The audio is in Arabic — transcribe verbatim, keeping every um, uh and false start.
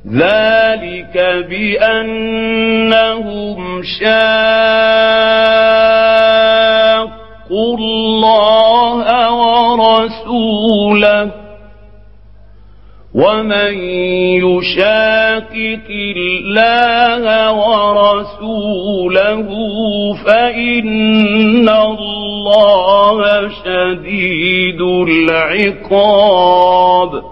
ذلك بأنهم شاقوا الله ورسوله ومن يشاقق الله ورسوله فإن الله شديد العقاب